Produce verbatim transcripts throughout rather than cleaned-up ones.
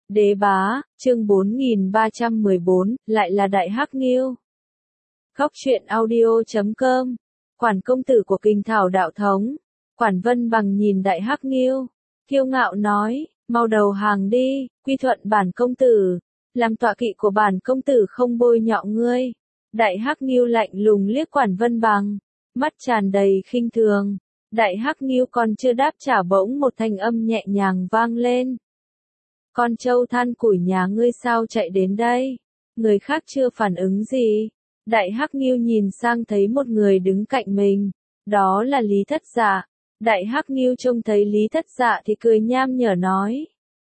Đế bá, chương bốn nghìn ba trăm mười bốn, lại là Đại Hắc Ngưu. Góc truyện audio chấm com. Quản công tử của Kình Thảo đạo thống. Quản Vân Bằng nhìn Đại Hắc Ngưu, kiêu ngạo nói, mau đầu hàng đi, quy thuận bản công tử, làm tọa kỵ của bản công tử không bôi nhọ ngươi. Đại Hắc Ngưu lạnh lùng liếc Quản Vân Bằng, mắt tràn đầy khinh thường. Đại Hắc Ngưu còn chưa đáp trả bỗng một thanh âm nhẹ nhàng vang lên. Con trâu than củi nhà ngươi sao chạy đến đây? Người khác chưa phản ứng gì. Đại Hắc Ngưu nhìn sang thấy một người đứng cạnh mình. Đó là Lý Thất Dạ. Đại Hắc Ngưu trông thấy Lý Thất Dạ thì cười nham nhở nói.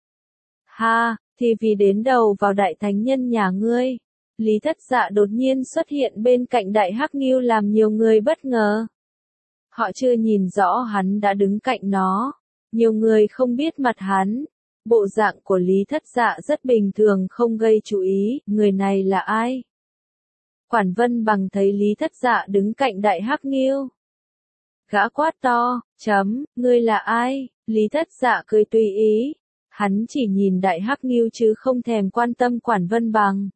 Ha, thì vì đến đầu vào đại thánh nhân nhà ngươi. Lý Thất Dạ đột nhiên xuất hiện bên cạnh Đại Hắc Ngưu làm nhiều người bất ngờ. Họ chưa nhìn rõ hắn đã đứng cạnh nó. Nhiều người không biết mặt hắn. Bộ dạng của Lý Thất Dạ rất bình thường không gây chú ý, người này là ai? Quản Vân Bằng thấy Lý Thất Dạ đứng cạnh Đại Hắc Ngưu. Gã quát to, chấm, ngươi là ai? Lý Thất Dạ cười tùy ý. Hắn chỉ nhìn Đại Hắc Ngưu chứ không thèm quan tâm Quản Vân Bằng.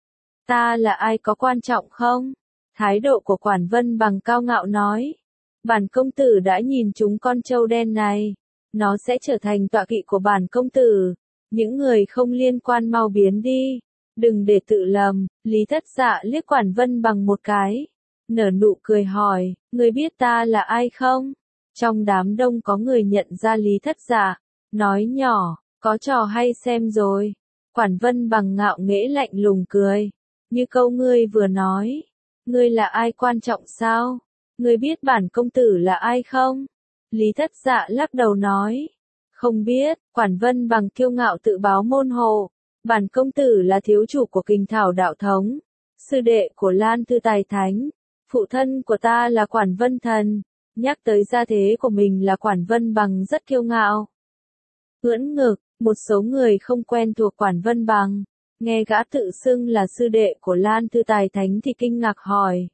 Ta là ai có quan trọng không? Thái độ của Quản Vân Bằng cao ngạo nói. Bản công tử đã nhìn chúng con trâu đen này. Nó sẽ trở thành tọa kỵ của bản công tử. Những người không liên quan mau biến đi. Đừng để tự lầm. Lý Thất Dạ liếc Quản Vân Bằng một cái. Nở nụ cười hỏi, ngươi biết ta là ai không? Trong đám đông có người nhận ra Lý Thất Dạ. Nói nhỏ, có trò hay xem rồi. Quản Vân Bằng ngạo nghễ lạnh lùng cười. Như câu ngươi vừa nói. Ngươi là ai quan trọng sao? Ngươi biết bản công tử là ai không? Lý Thất Dạ lắc đầu nói. Không biết, Quản Vân Bằng kiêu ngạo tự báo môn hộ. Bản công tử là thiếu chủ của Kình Thảo đạo thống. Sư đệ của Lan Thư Tài Thánh. Phụ thân của ta là Quản Vân Thần. Nhắc tới gia thế của mình là Quản Vân Bằng rất kiêu ngạo. Ưỡn ngực, một số người không quen thuộc Quản Vân Bằng. Nghe gã tự xưng là sư đệ của Lan Thư Tài Thánh thì kinh ngạc hỏi.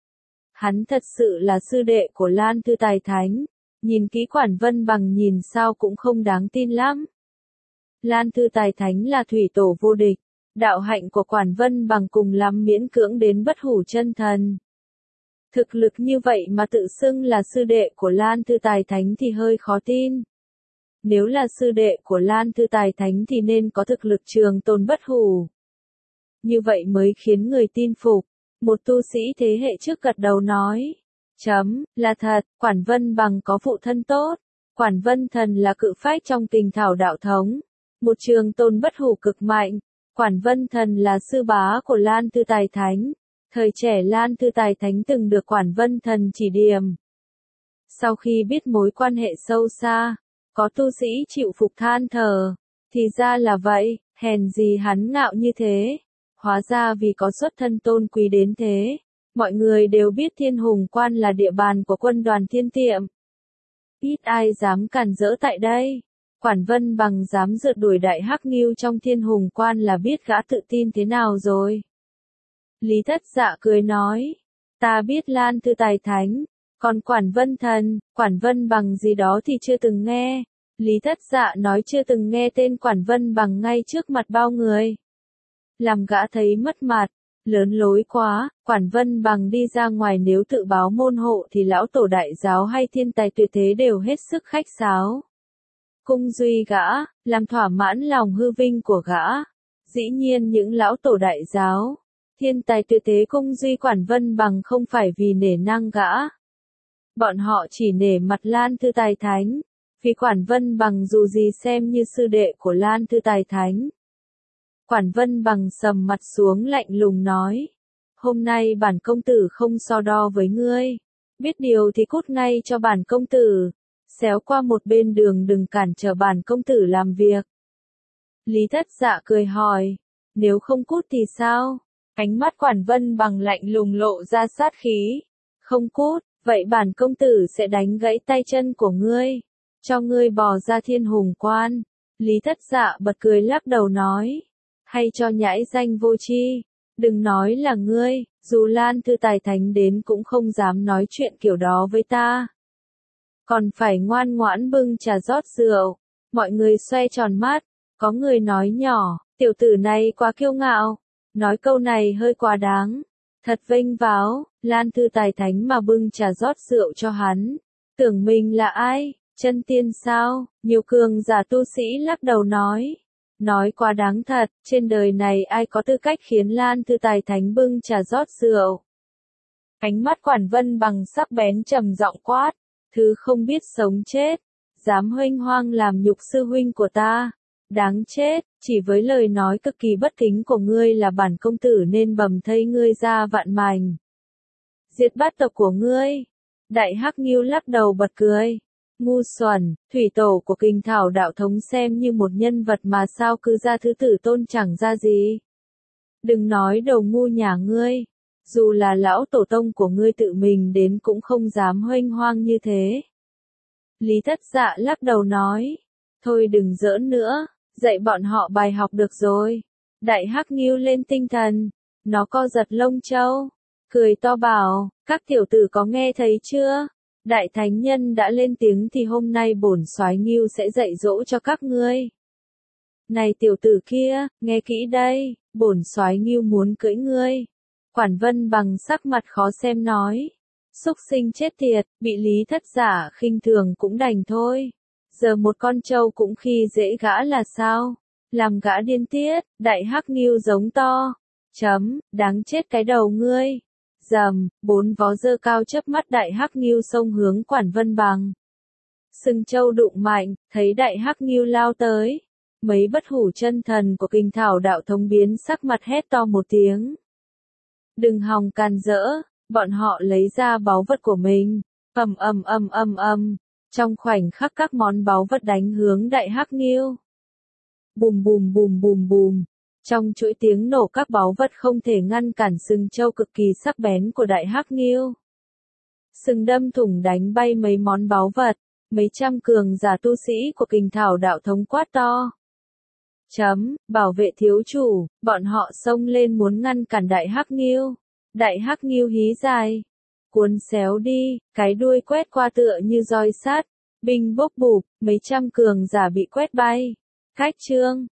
Hắn thật sự là sư đệ của Lan Thư Tài Thánh. Nhìn kỹ Quản Vân Bằng nhìn sao cũng không đáng tin lắm. Lan Thư Tài Thánh là thủy tổ vô địch. Đạo hạnh của Quản Vân Bằng cùng lắm miễn cưỡng đến bất hủ chân thần. Thực lực như vậy mà tự xưng là sư đệ của Lan Thư Tài Thánh thì hơi khó tin. Nếu là sư đệ của Lan Thư Tài Thánh thì nên có thực lực trường tồn bất hủ. Như vậy mới khiến người tin phục. Một tu sĩ thế hệ trước gật đầu nói. Chấm, là thật, Quản Vân Bằng có phụ thân tốt. Quản Vân Thần là cự phách trong Kình Thảo đạo thống. Một trường tôn bất hủ cực mạnh. Quản Vân Thần là sư bá của Lan Thư Tài Thánh. Thời trẻ Lan Thư Tài Thánh từng được Quản Vân Thần chỉ điểm. Sau khi biết mối quan hệ sâu xa, có tu sĩ chịu phục than thở. Thì ra là vậy, hèn gì hắn ngạo như thế. Hóa ra vì có xuất thân tôn quý đến thế. Mọi người đều biết Thiên Hùng Quan là địa bàn của quân đoàn Thiên Tiệm. Ít ai dám cản rỡ tại đây. Quản Vân Bằng dám rượt đuổi Đại Hắc Ngưu trong Thiên Hùng Quan là biết gã tự tin thế nào rồi. Lý Thất Dạ cười nói. Ta biết Lan Thư Tài Thánh. Còn Quản Vân Thần, Quản Vân Bằng gì đó thì chưa từng nghe. Lý Thất Dạ nói chưa từng nghe tên Quản Vân Bằng ngay trước mặt bao người. Làm gã thấy mất mặt. Lớn lối quá, Quản Vân Bằng đi ra ngoài nếu tự báo môn hộ thì lão tổ đại giáo hay thiên tài tuyệt thế đều hết sức khách sáo. Cung duy gã, làm thỏa mãn lòng hư vinh của gã. Dĩ nhiên những lão tổ đại giáo, thiên tài tuyệt thế cung duy Quản Vân Bằng không phải vì nể nang gã. Bọn họ chỉ nể mặt Lan Thư Tài Thánh, vì Quản Vân Bằng dù gì xem như sư đệ của Lan Thư Tài Thánh. Quản Vân Bằng sầm mặt xuống lạnh lùng nói. Hôm nay bản công tử không so đo với ngươi. Biết điều thì cút ngay cho bản công tử. Xéo qua một bên đường đừng cản trở bản công tử làm việc. Lý Thất Dạ cười hỏi. Nếu không cút thì sao? Ánh mắt Quản Vân Bằng lạnh lùng lộ ra sát khí. Không cút, vậy bản công tử sẽ đánh gãy tay chân của ngươi. Cho ngươi bò ra Thiên Hùng Quan. Lý Thất Dạ bật cười lắc đầu nói. Hay cho nhãi danh vô tri. Đừng nói là ngươi, dù Lan Thư Tài Thánh đến cũng không dám nói chuyện kiểu đó với ta. Còn phải ngoan ngoãn bưng trà rót rượu. Mọi người xoay tròn mắt. Có người nói nhỏ, tiểu tử này quá kiêu ngạo, nói câu này hơi quá đáng, thật vênh váo, Lan Thư Tài Thánh mà bưng trà rót rượu cho hắn, tưởng mình là ai, chân tiên sao, nhiều cường giả tu sĩ lắc đầu nói, nói quá đáng thật, trên đời này ai có tư cách khiến Lan Thư Tài Thánh bưng trà rót rượu. Ánh mắt Quản Vân Bằng sắc bén trầm giọng quát, thứ không biết sống chết, dám huênh hoang làm nhục sư huynh của ta. Đáng chết, chỉ với lời nói cực kỳ bất kính của ngươi là bản công tử nên bầm thây ngươi ra vạn mảnh. Diệt bát tộc của ngươi. Đại Hắc Ngưu lắc đầu bật cười. Ngu xuẩn, thủy tổ của Kình Thảo đạo thống xem như một nhân vật mà sao cứ ra thứ tử tôn chẳng ra gì. Đừng nói đầu ngu nhà ngươi. Dù là lão tổ tông của ngươi tự mình đến cũng không dám huênh hoang như thế. Lý Thất Dạ lắc đầu nói. Thôi đừng giỡn nữa. Dạy bọn họ bài học được rồi. Đại Hắc Ngưu lên tinh thần. Nó co giật lông châu. Cười to bảo, các tiểu tử có nghe thấy chưa? Đại Thánh Nhân đã lên tiếng thì hôm nay bổn soái Ngưu sẽ dạy dỗ cho các ngươi. Này tiểu tử kia, nghe kỹ đây, bổn soái Ngưu muốn cưỡi ngươi. Quản Vân Bằng sắc mặt khó xem nói. Xúc sinh chết tiệt, bị Lý Thất Giả khinh thường cũng đành thôi. Giờ một con trâu cũng khi dễ gã là sao? Làm gã điên tiết, Đại Hắc Ngưu giống to. Chấm, đáng chết cái đầu ngươi. Dầm, bốn vó dơ cao chớp mắt Đại Hắc Ngưu xông hướng Quản Vân Bằng. Sừng trâu đụng mạnh, thấy Đại Hắc Ngưu lao tới. Mấy bất hủ chân thần của Kình Thảo đạo thống biến sắc mặt hét to một tiếng. Đừng hòng càn rỡ, bọn họ lấy ra báu vật của mình. Ầm ầm ầm ầm ầm. Trong khoảnh khắc các món báu vật đánh hướng Đại Hắc Ngưu. Bùm bùm bùm bùm bùm. Trong chuỗi tiếng nổ các báu vật không thể ngăn cản sừng trâu cực kỳ sắc bén của Đại Hắc Ngưu. Sừng đâm thủng đánh bay mấy món báu vật, mấy trăm cường giả tu sĩ của Kình Thảo đạo thống quát to. Chấm, bảo vệ thiếu chủ, bọn họ xông lên muốn ngăn cản Đại Hắc Ngưu. Đại Hắc Ngưu hí dài. Cuốn xéo đi, cái đuôi quét qua tựa như roi sắt, binh bốc bụp, mấy trăm cường giả bị quét bay. Cách chương.